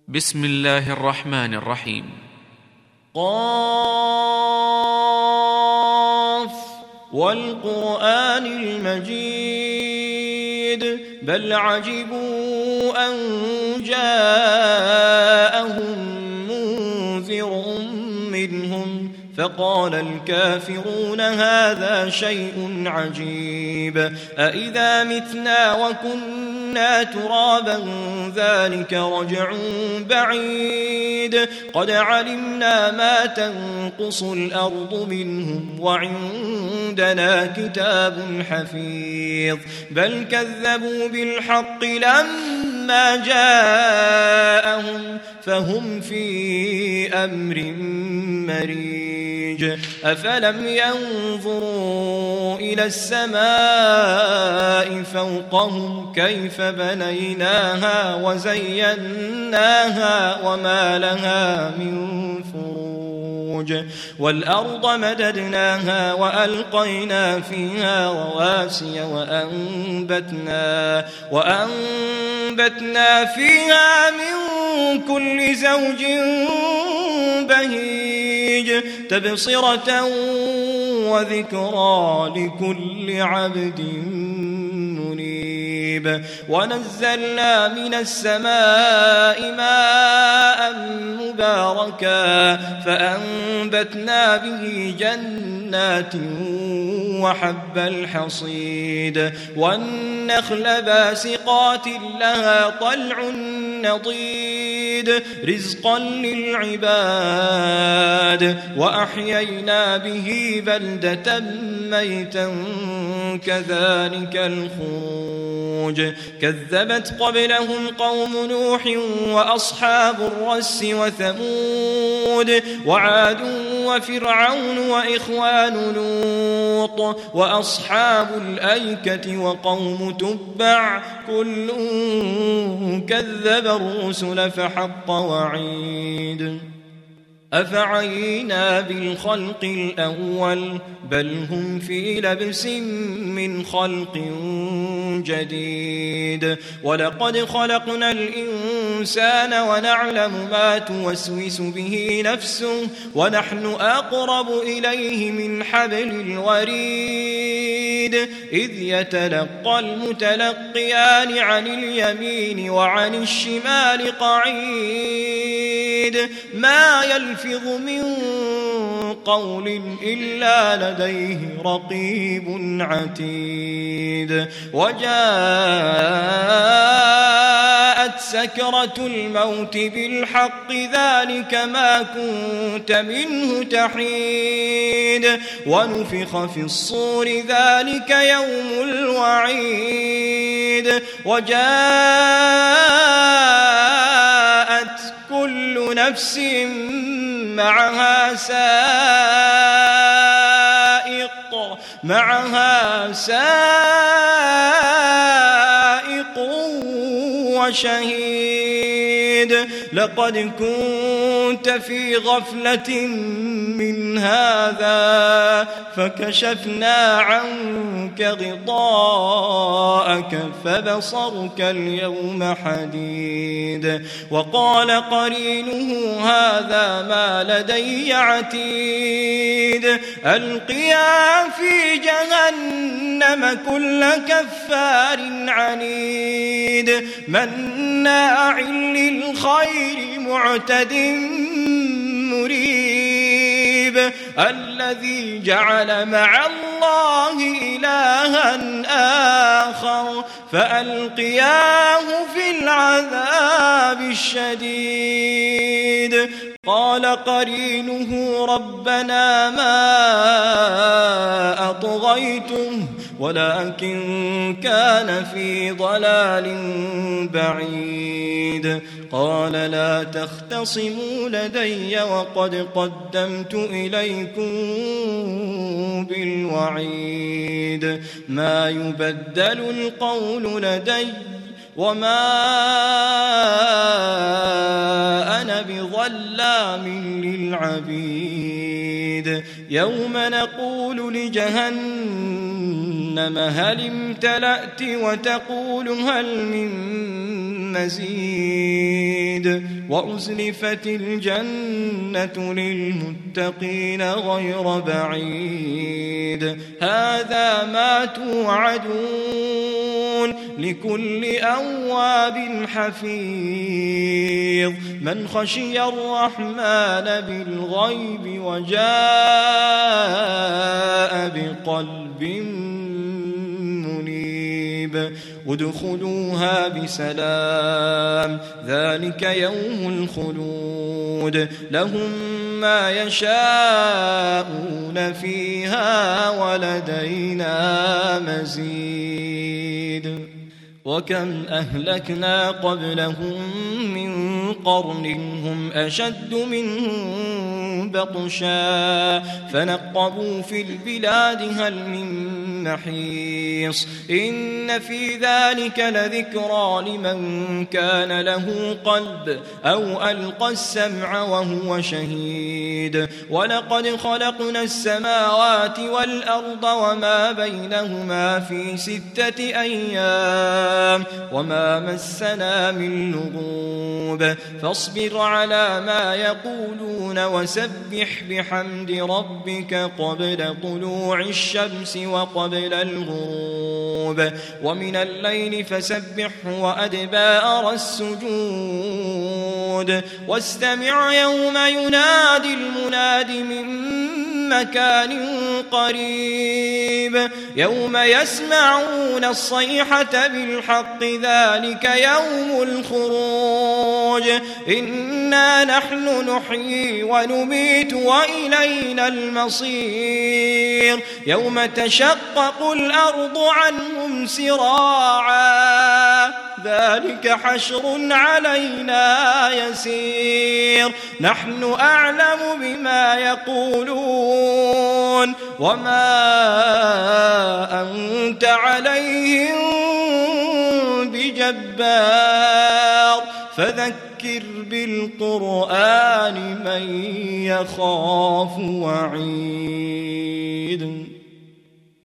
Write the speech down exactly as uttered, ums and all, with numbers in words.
بسم الله الرحمن الرحيم. قاف والقرآن المجيد بل عجبوا أن جاءهم منذر منهم فقال الكافرون هذا شيء عجيب أإذا متنا وكنا ترابا ذلك رجع بعيد قد علمنا ما تنقص الأرض منهم وعندنا كتاب حفيظ بل كذبوا بالحق لما جاءهم فهم في أمر مريج أفلم ينظروا إلى السماء فوقهم كيف بنيناها وزيناها وما لها من فروج والأرض مددناها وألقينا فيها رواسي وأنبتنا, وأنبتنا فيها من كل زوج بهيج تبصرة وذكرى لكل عبد منيب ونزلنا من السماء ماء مباركا فأنبتنا به جنات وحب الحصيد والنخل باسقات لها طلع نضيد رزقا للعباد وأحيينا به بلدة ميتا كذلك الخروج كذبت قبلهم قوم نوح وأصحاب الرس وثمود وعاد وفرعون وإخوان لوط وأصحاب الأيكة وقوم تبع كل كذب الرسل فحق وعيد أفعينا بالخلق الأول بل هم في لبس من خلق جديد ولقد خلقنا الإنسان ونعلم ما توسوس به نفسه ونحن أقرب إليه من حبل الوريد إذ يتلقى المتلقيان عن اليمين وعن الشمال قعيد ما يلفظ من قول إلا لديه رقيب عتيد وجاءت سكرة الموت بالحق ذلك ما كنت منه تحيد ونفخ في الصور ذلك يوم الوعيد وجاءت كل نفس معها سائق معها سائق وشهيد لقد كنت في غفلة من هذا فكشفنا عنك غطاءك فبصرك اليوم حديد وقال قرينه هذا ما لدي عتيد ألقيا في جهنم كل كفار عنيد مناع للخير معتد مريب الذي جعل مع الله إلها آخر فألقياه في العذاب الشديد قال قرينه ربنا ما أطغيته ولكن كان في ضلال بعيد قال لا تختصموا لدي وقد قدمت إليكم بالوعيد ما يبدل القول لدي وما أنا بظلام للعبيد يوم نقول لجهنم جهنم هل امتلأت وتقول هل من مزيد وأزلفت الجنة للمتقين غير بعيد هذا ما توعدون لكل أواب حفيظ من خشي الرحمن بالغيب وجاء بقلب منيب ادخلوها بسلام ذلك يوم الخلود لهم ما يشاءون فيها ولدينا مزيد وكم أهلكنا قبلهم من قرن هم أشد منهم بطشا فنقبوا في البلاد هل من محيص إن في ذلك لذكرى لمن كان له قلب أو ألقى السمع وهو شهيد ولقد خلقنا السماوات والأرض وما بينهما في ستة أيام وما مسنا من لغوب فاصبر على ما يقولون وسبح بحمد ربك قبل طلوع الشمس وقبل الغروب ومن الليل فسبحه وأدبار السجود واستمع يوم ينادي المناد من مكان قريب يوم يسمعون الصيحة بالحق ذلك يوم الخروج إنا نحن نحيي ونميت وإلينا المصير يوم تشقق الأرض عنهم سراعا ذلك حشر علينا يسير نحن أعلم بما يقولون وما أنت عليهم بجبار فذكر بالقرآن من يخاف وعيد